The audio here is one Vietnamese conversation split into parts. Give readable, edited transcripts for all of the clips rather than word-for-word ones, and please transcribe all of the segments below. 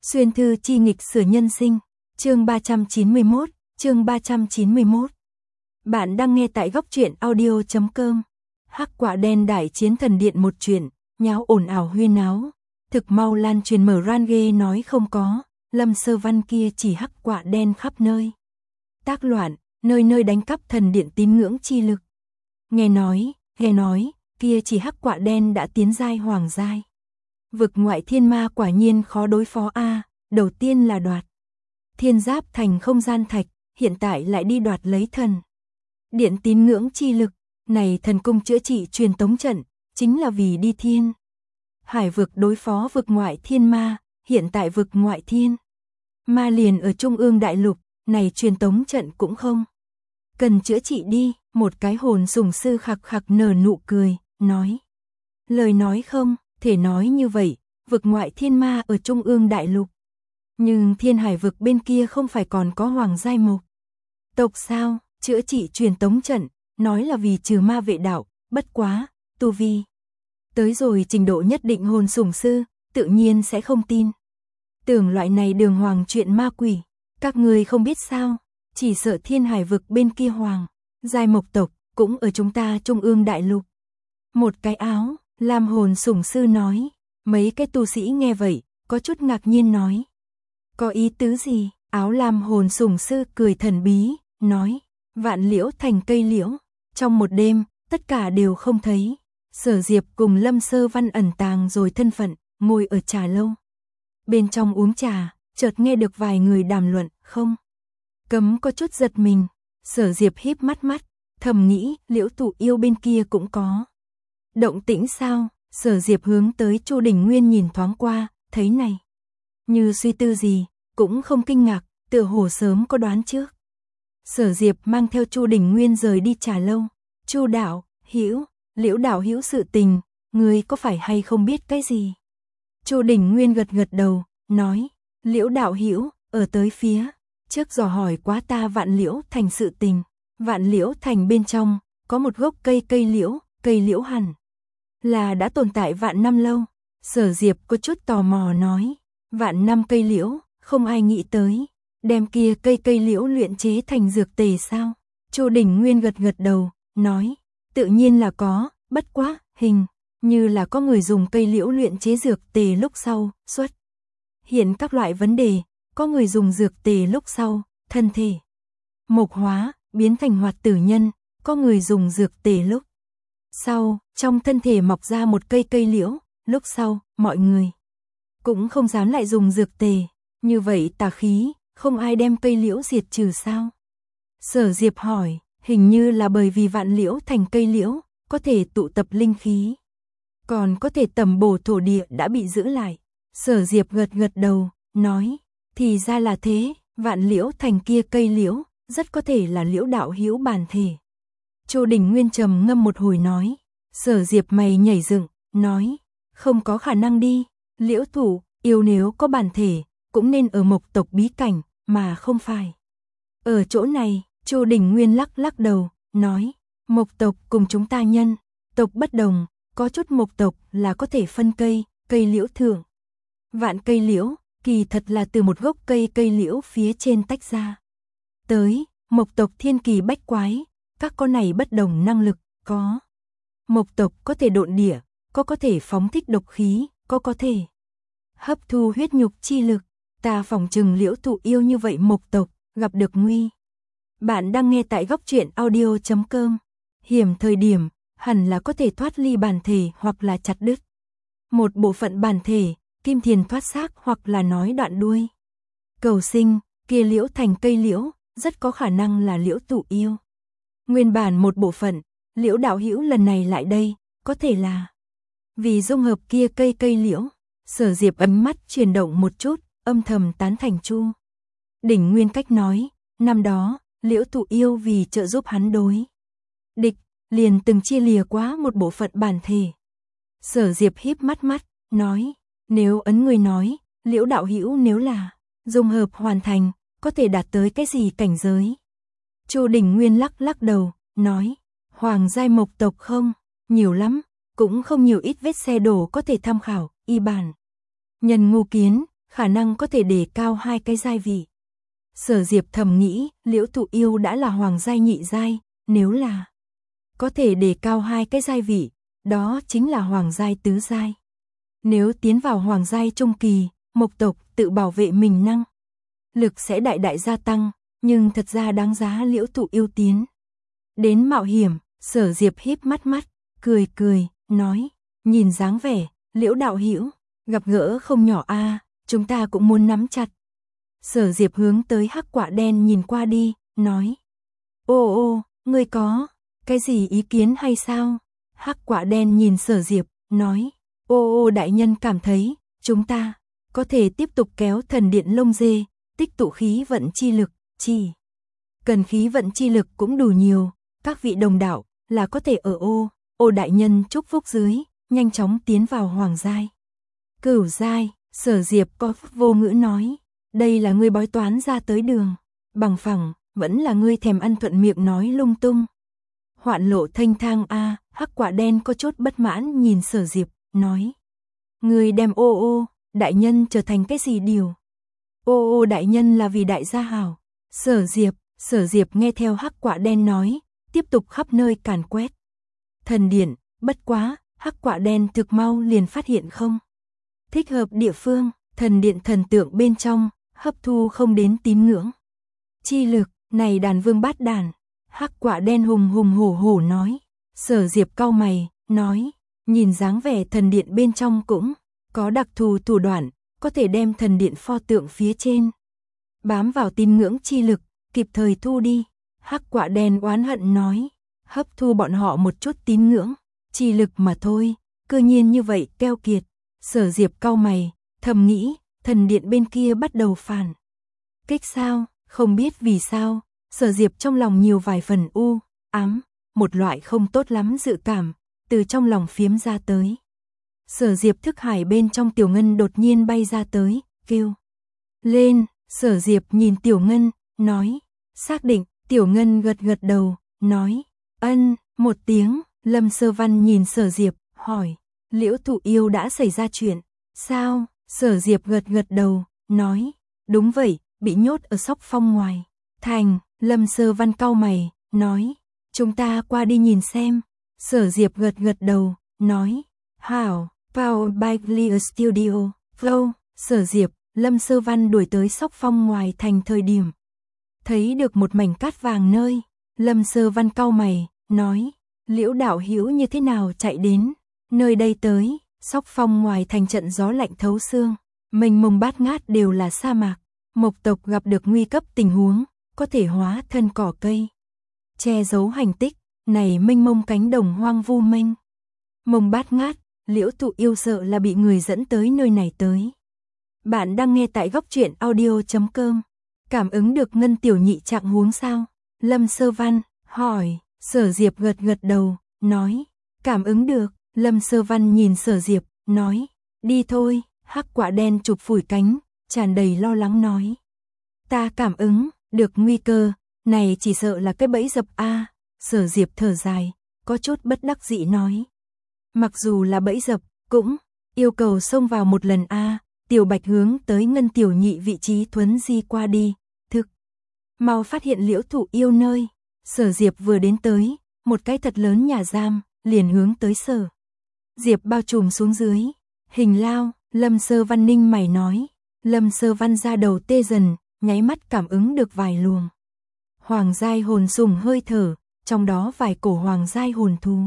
Xuyên thư chi nghịch sửa nhân sinh, chương 391, chương 391. Bạn đang nghe tại góc truyện audio.com. Hắc quả đen đại chiến thần điện một chuyện, nháo ồn ào huyên náo, thực mau lan truyền mở Range nói không có, Lâm Sơ Văn kia chỉ hắc quả đen khắp nơi. Tác loạn, nơi nơi đánh cắp thần điện tín ngưỡng chi lực. Nghe nói, kia chỉ hắc quả đen đã tiến giai hoàng giai. Vực ngoại thiên ma quả nhiên khó đối phó a, đầu tiên là đoạt thiên giáp thành không gian thạch, hiện tại lại đi đoạt lấy thần điện tín ngưỡng chi lực, này thần cung chữa trị truyền tống trận, chính là vì đi thiên hải vực đối phó vực ngoại thiên ma, hiện tại vực ngoại thiên ma liền ở trung ương đại lục, này truyền tống trận cũng không cần chữa trị đi, một cái hồn sủng sư khặc khặc nở nụ cười, nói. Lời nói không thể nói như vậy, vực ngoại thiên ma ở trung ương đại lục. Nhưng thiên hải vực bên kia không phải còn có hoàng giai mộc tộc sao, chữa trị truyền tống trận, nói là vì trừ ma vệ đạo, bất quá, tu vi tới rồi trình độ nhất định hồn sủng sư, tự nhiên sẽ không tin. Tưởng loại này đường hoàng chuyện ma quỷ, các người không biết sao, chỉ sợ thiên hải vực bên kia hoàng giai mộc tộc, cũng ở chúng ta trung ương đại lục. Một cái áo lam hồn sủng sư nói. Mấy cái tu sĩ nghe vậy, có chút ngạc nhiên nói. Có ý tứ gì? Áo lam hồn sủng sư cười thần bí, nói. Vạn liễu thành cây liễu, trong một đêm, tất cả đều không thấy. Sở Diệp cùng Lâm Sơ Văn ẩn tàng rồi thân phận, ngồi ở trà lâu. Bên trong uống trà, chợt nghe được vài người đàm luận, không cấm có chút giật mình. Sở Diệp híp mắt, thầm nghĩ, Liễu Tụ Yêu bên kia cũng có động tĩnh sao? Sở Diệp hướng tới Chu Đình Nguyên nhìn thoáng qua, thấy này, như suy tư gì, cũng không kinh ngạc, tựa hồ sớm có đoán trước. Sở Diệp mang theo Chu Đình Nguyên rời đi trà lâu. Chu đạo hữu, Liễu đạo hữu sự tình, người có phải hay không biết cái gì? Chu Đình Nguyên gật đầu, nói, Liễu đạo hữu ở tới phía trước dò hỏi quá ta Vạn Liễu thành sự tình. Vạn Liễu thành bên trong có một gốc cây liễu hẳn là đã tồn tại vạn năm lâu. Sở Diệp có chút tò mò nói, vạn năm cây liễu, không ai nghĩ tới, đem kia cây liễu luyện chế thành dược tề sao? Chu Đình Nguyên gật đầu, nói, tự nhiên là có, bất quá, hình như là có người dùng cây liễu luyện chế dược tề lúc sau, xuất hiện các loại vấn đề, có người dùng dược tề lúc sau, thân thể mộc hóa, biến thành hoạt tử nhân, có người dùng dược tề lúc sau, trong thân thể mọc ra một cây liễu, lúc sau, mọi người cũng không dám lại dùng dược tề, như vậy tà khí, không ai đem cây liễu diệt trừ sao? Sở Diệp hỏi, hình như là bởi vì Vạn Liễu thành cây liễu, có thể tụ tập linh khí, còn có thể tầm bổ thổ địa đã bị giữ lại. Sở Diệp gật đầu, nói, thì ra là thế, Vạn Liễu thành kia cây liễu, rất có thể là Liễu đạo hữu bản thể. Chu Đình Nguyên trầm ngâm một hồi nói. Sở Diệp mày nhảy dựng, nói, không có khả năng đi, Liễu thủ yêu nếu có bản thể, cũng nên ở mộc tộc bí cảnh, mà không phải ở chỗ này. Chu Đình Nguyên lắc đầu, nói, mộc tộc cùng chúng ta nhân tộc bất đồng, có chút mộc tộc là có thể phân cây liễu thượng. Vạn cây liễu, kỳ thật là từ một gốc cây liễu phía trên tách ra. Tới, mộc tộc thiên kỳ bách quái, các con này bất đồng năng lực, có mộc tộc có thể độn địa, có thể phóng thích độc khí, có thể hấp thu huyết nhục chi lực. Ta phỏng chừng Liễu Tụ Yêu như vậy mộc tộc, gặp được nguy. Bạn đang nghe tại góc truyện audio.com. Hiểm thời điểm, hẳn là có thể thoát ly bản thể hoặc là chặt đứt một bộ phận bản thể, kim thiền thoát xác hoặc là nói đoạn đuôi. Cầu sinh, kia liễu thành cây liễu, rất có khả năng là Liễu Tụ Yêu. Nguyên bản một bộ phận, Liễu đạo hữu lần này lại đây, có thể là vì dung hợp kia cây liễu. Sở Diệp ấm mắt chuyển động một chút, âm thầm tán thành Chu Đình Nguyên cách nói, năm đó, Liễu Tụ Yêu vì trợ giúp hắn đối địch, liền từng chia lìa quá một bộ phận bản thể. Sở Diệp híp mắt, nói, nếu ấn người nói, Liễu đạo hữu nếu là dung hợp hoàn thành, có thể đạt tới cái gì cảnh giới? Chu Đình Nguyên lắc đầu, nói, hoàng giai mộc tộc không, nhiều lắm, cũng không nhiều, ít vết xe đổ có thể tham khảo, y bản nhân ngu kiến, khả năng có thể đề cao 2 cái giai vị. Sở Diệp thầm nghĩ, Liễu Thụ Yêu đã là hoàng giai nhị giai, nếu là có thể đề cao 2 cái giai vị, đó chính là hoàng giai tứ giai. Nếu tiến vào hoàng giai trung kỳ, mộc tộc tự bảo vệ mình năng lực sẽ đại đại gia tăng, nhưng thật ra đáng giá Liễu Thụ Yêu tiến đến mạo hiểm. Sở Diệp híp mắt, cười, nói, nhìn dáng vẻ, Liễu đạo hữu, gặp gỡ không nhỏ a, chúng ta cũng muốn nắm chặt. Sở Diệp hướng tới hắc quả đen nhìn qua đi, nói, ô, ngươi có cái gì ý kiến hay sao? Hắc quả đen nhìn Sở Diệp, nói, ô đại nhân cảm thấy, chúng ta có thể tiếp tục kéo thần điện lông dê, tích tụ khí vận chi lực, chỉ cần khí vận chi lực cũng đủ nhiều, các vị đồng đạo là có thể ở ô đại nhân chúc phúc dưới, nhanh chóng tiến vào hoàng giai. Cửu giai, Sở Diệp có vô ngữ nói, đây là ngươi bói toán ra tới đường, bằng phẳng, vẫn là ngươi thèm ăn thuận miệng nói lung tung. Hoạn lộ thanh thang a, hắc quả đen có chút bất mãn nhìn Sở Diệp, nói, ngươi đem ô đại nhân trở thành cái gì điều? Ô đại nhân là vì đại gia hảo. Sở Diệp nghe theo hắc quả đen nói, tiếp tục khắp nơi càn quét thần điện, bất quá, hắc quả đen thực mau liền phát hiện không thích hợp địa phương, thần điện thần tượng bên trong, hấp thu không đến tín ngưỡng chi lực, này đàn vương bát đàn. Hắc quả đen hùng hổ nói. Sở Diệp cau mày, nói, nhìn dáng vẻ thần điện bên trong cũng có đặc thù thủ đoạn, có thể đem thần điện pho tượng phía trên bám vào tín ngưỡng chi lực, kịp thời thu đi. Hắc quả đen oán hận nói, hấp thu bọn họ một chút tín ngưỡng chi lực mà thôi, cư nhiên như vậy keo kiệt. Sở Diệp cau mày, thầm nghĩ, thần điện bên kia bắt đầu phản kích sao? Không biết vì sao, Sở Diệp trong lòng nhiều vài phần ám, một loại không tốt lắm dự cảm từ trong lòng phiếm ra tới. Sở Diệp thức hải bên trong Tiểu Ngân đột nhiên bay ra tới, kêu lên. Sở Diệp nhìn Tiểu Ngân, nói, xác định. Tiểu Ngân gật đầu, nói, ân, một tiếng. Lâm Sơ Văn nhìn Sở Diệp, hỏi, Liễu Thụ Yêu đã xảy ra chuyện sao? Sở Diệp gật đầu, nói, đúng vậy, bị nhốt ở Sóc Phong ngoài thành. Lâm Sơ Văn cau mày, nói, chúng ta qua đi nhìn xem. Sở Diệp gật đầu, nói, hảo. Powered by Clear Studio, Flow. Sở Diệp, Lâm Sơ Văn đuổi tới Sóc Phong ngoài thành thời điểm thấy được một mảnh cát vàng nơi. Lâm Sơ Văn cau mày, nói, Liễu đạo hữu như thế nào chạy đến nơi đây tới? Sóc Phong ngoài thành trận gió lạnh thấu xương, mênh mông bát ngát đều là sa mạc, mộc tộc gặp được nguy cấp tình huống, có thể hóa thân cỏ cây che giấu hành tích, này mênh mông cánh đồng hoang vu mênh mông bát ngát. Liễu Thụ Yêu sợ là bị người dẫn tới nơi này tới. Bạn đang nghe tại góc truyện audio.com. Cảm ứng được Ngân tiểu nhị trạng huống sao? Lâm Sơ Văn hỏi. Sở Diệp gật đầu, nói, cảm ứng được. Lâm Sơ Văn nhìn Sở Diệp, nói, đi thôi. Hắc quả đen chụp phủi cánh, tràn đầy lo lắng nói, ta cảm ứng được nguy cơ, này chỉ sợ là cái bẫy dập a. Sở Diệp thở dài, có chút bất đắc dĩ nói, mặc dù là bẫy dập, cũng yêu cầu xông vào một lần a. Tiểu Bạch hướng tới Ngân tiểu nhị vị trí thuấn di qua đi, thực mau phát hiện Liễu Thụ Yêu nơi. Sở Diệp vừa đến tới, một cái thật lớn nhà giam, liền hướng tới Sở Diệp bao trùm xuống dưới. Hình lao. Lâm Sơ Văn ninh mày nói. Lâm Sơ Văn ra đầu tê dần, nháy mắt cảm ứng được vài luồng hoàng giai hồn sùng hơi thở, trong đó vài cổ hoàng giai hồn thú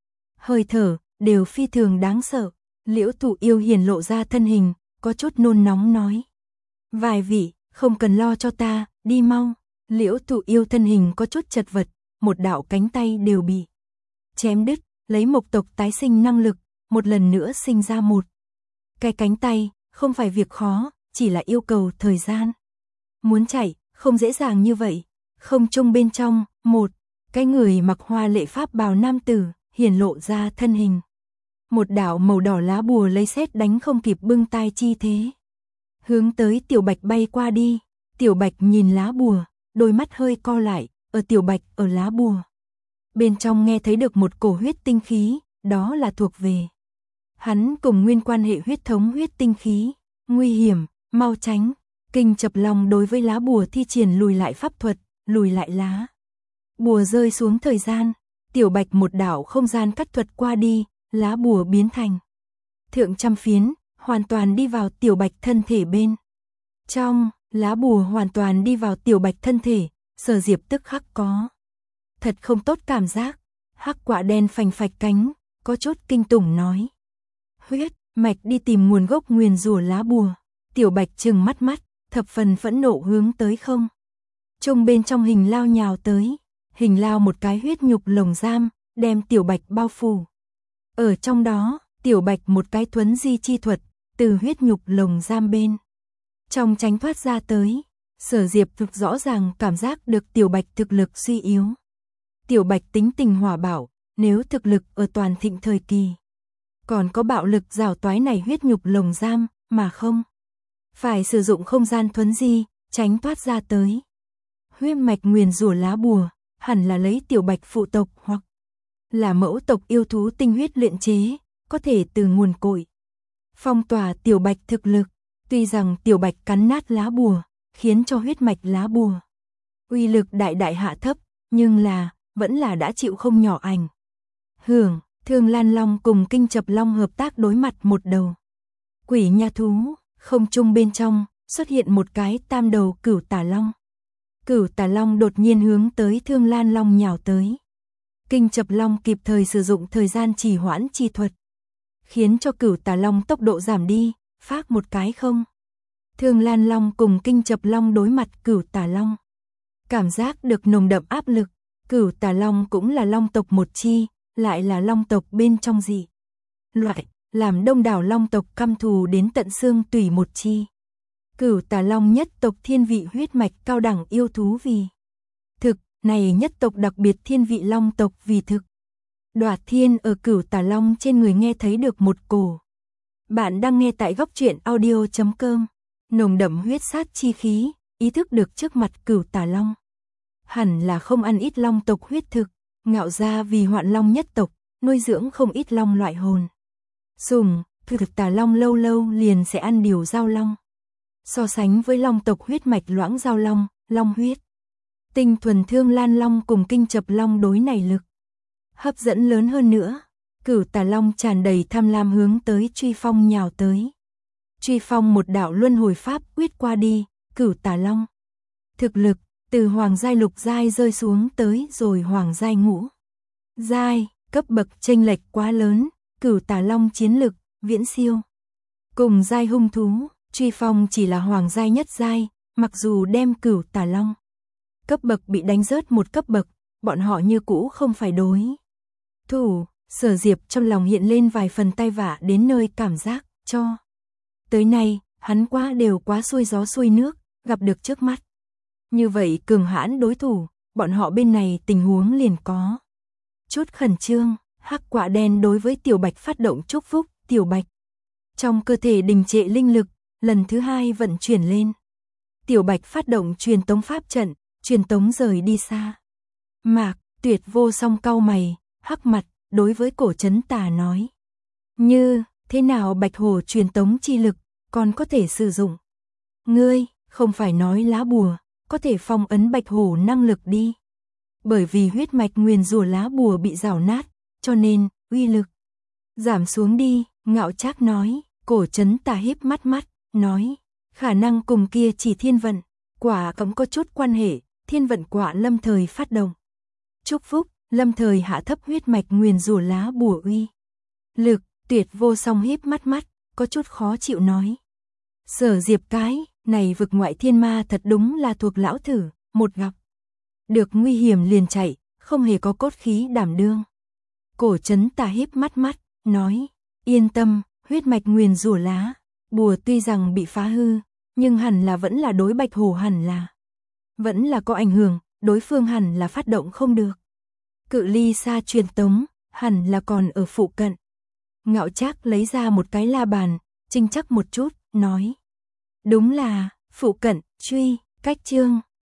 hơi thở đều phi thường đáng sợ. Liễu Thụ Yêu hiển lộ ra thân hình, có chút nôn nóng nói, vài vị, không cần lo cho ta, đi mau. Liễu Thụ Yêu thân hình có chút chật vật, một đạo cánh tay đều bị chém đứt, lấy mộc tộc tái sinh năng lực, một lần nữa sinh ra một cái cánh tay, không phải việc khó, chỉ là yêu cầu thời gian. Muốn chạy, không dễ dàng như vậy. Không trung bên trong, một cái người mặc hoa lệ pháp bào nam tử hiển lộ ra thân hình. Một đạo màu đỏ lá bùa lấy sét đánh không kịp bưng tay chi thế, hướng tới Tiểu Bạch bay qua đi. Tiểu Bạch nhìn lá bùa, đôi mắt hơi co lại, ở Tiểu Bạch ở lá bùa bên trong nghe thấy được một cổ huyết tinh khí, đó là thuộc về hắn cùng nguyên quan hệ huyết thống huyết tinh khí. Nguy hiểm, mau tránh. Kinh Chập Long đối với lá bùa thi triển lùi lại pháp thuật, lùi lại lá bùa rơi xuống thời gian. Tiểu Bạch một đạo không gian cắt thuật qua đi, lá bùa biến thành thượng trăm phiến, hoàn toàn đi vào Tiểu Bạch thân thể bên trong. Lá bùa hoàn toàn đi vào Tiểu Bạch thân thể, Sở Diệp tức khắc có thật không tốt cảm giác. Hắc quả đen phành phạch cánh, có chút kinh tủng nói: huyết mạch đi tìm nguồn gốc nguyền rủa lá bùa. Tiểu Bạch trừng mắt mắt, thập phần phẫn nộ hướng tới không trung bên trong hình lao nhào tới. Hình lao một cái huyết nhục lồng giam, đem Tiểu Bạch bao phủ ở trong đó. Tiểu Bạch một cái thuấn di chi thuật, từ huyết nhục lồng giam bên trong tránh thoát ra tới. Sở Diệp thực rõ ràng cảm giác được Tiểu Bạch thực lực suy yếu. Tiểu Bạch tính tình hỏa bạo, nếu thực lực ở toàn thịnh thời kỳ, còn có bạo lực rào toái này huyết nhục lồng giam, mà không phải sử dụng không gian thuấn di, tránh thoát ra tới. Huyết mạch nguyền rủa lá bùa, hẳn là lấy Tiểu Bạch phụ tộc hoặc là mẫu tộc yêu thú tinh huyết luyện chế, có thể từ nguồn cội phong tỏa Tiểu Bạch thực lực. Tuy rằng Tiểu Bạch cắn nát lá bùa, khiến cho huyết mạch lá bùa uy lực đại đại hạ thấp, nhưng là vẫn là đã chịu không nhỏ ảnh hưởng. Thương Lan Long cùng Kinh Chập Long hợp tác đối mặt một đầu quỷ nha thú, không trung bên trong xuất hiện một cái tam đầu Cửu Tà Long. Cửu Tà Long đột nhiên hướng tới Thương Lan Long nhào tới. Kinh Chập Long kịp thời sử dụng thời gian trì hoãn chi thuật, khiến cho Cửu Tà Long tốc độ giảm đi, phác một cái không. Thương Lan Long cùng Kinh Chập Long đối mặt Cửu Tà Long, cảm giác được nồng đậm áp lực. Cửu Tà Long cũng là long tộc một chi, lại là long tộc bên trong dị loại, làm đông đảo long tộc căm thù đến tận xương tủy một chi. Cửu Tà Long nhất tộc thiên vị huyết mạch cao đẳng yêu thú vì thực, này nhất tộc đặc biệt thiên vị long tộc vì thực. Đoạt thiên ở Cửu Tà Long trên người nghe thấy được một cổ. Bạn đang nghe tại góc truyện audio.com. Nồng đậm huyết sát chi khí, ý thức được trước mặt Cửu Tà Long hẳn là không ăn ít long tộc huyết thực. Ngạo gia vì Hoạn Long nhất tộc, nuôi dưỡng không ít long loại hồn sùng, thực Tà Long lâu lâu liền sẽ ăn điều giao long. So sánh với long tộc huyết mạch loãng giao long, long huyết tinh thuần Thương Lan Long cùng Kinh Chập Long đối này lực hấp dẫn lớn hơn nữa. Cửu Tà Long tràn đầy tham lam hướng tới Truy Phong nhào tới. Truy Phong một đạo luân hồi pháp quyết qua đi, Cửu Tà Long thực lực từ hoàng giai lục giai rơi xuống tới rồi hoàng giai ngũ giai, cấp bậc chênh lệch quá lớn. Cửu Tà Long chiến lực viễn siêu cùng giai hung thú. Truy Phong chỉ là hoàng giai nhất giai, mặc dù đem Cửu Tà Long cấp bậc bị đánh rớt một cấp bậc, bọn họ như cũ không phải đối thủ. Sở Diệp trong lòng hiện lên vài phần tai vạ đến nơi cảm giác cho tới nay hắn quá xuôi gió xuôi nước, gặp được trước mắt như vậy cường hãn đối thủ, bọn họ bên này tình huống liền có chút khẩn trương. Hắc quả đen đối với Tiểu Bạch phát động chúc phúc. Tiểu Bạch trong cơ thể đình trệ linh lực lần thứ hai vận chuyển lên. Tiểu Bạch phát động truyền tống pháp trận, truyền tống rời đi xa mạc. Tuyệt Vô Song cau mày, hắc mặt đối với Cổ Trấn Tà nói: như thế nào Bạch Hổ truyền tống chi lực còn có thể sử dụng? Ngươi không phải nói lá bùa có thể phong ấn Bạch Hổ năng lực đi? Bởi vì huyết mạch nguyền rủa lá bùa bị rào nát, cho nên uy lực giảm xuống đi. Ngạo Trác nói. Cổ Trấn Tà híp mắt mắt, nói: khả năng cùng kia chỉ thiên vận quả cũng có chút quan hệ. Thiên vận quả lâm thời phát động chúc phúc, lâm thời hạ thấp huyết mạch nguyền rủa lá bùa uy lực. Tuyệt Vô Song híp mắt mắt, có chút khó chịu nói: Sở Diệp cái này vực ngoại thiên ma thật đúng là thuộc lão thử, một gặp được nguy hiểm liền chạy, không hề có cốt khí đảm đương. Cổ Trấn Tà híp mắt mắt, nói: yên tâm, huyết mạch nguyền rủa lá bùa tuy rằng bị phá hư, nhưng hẳn là vẫn là đối Bạch Hổ hẳn là vẫn là có ảnh hưởng, đối phương hẳn là phát động không được. Cự ly xa truyền tống, hẳn là còn ở phụ cận. Ngạo Trác lấy ra một cái la bàn, chinh chắc một chút, nói: đúng là phụ cận. Truy, cách chương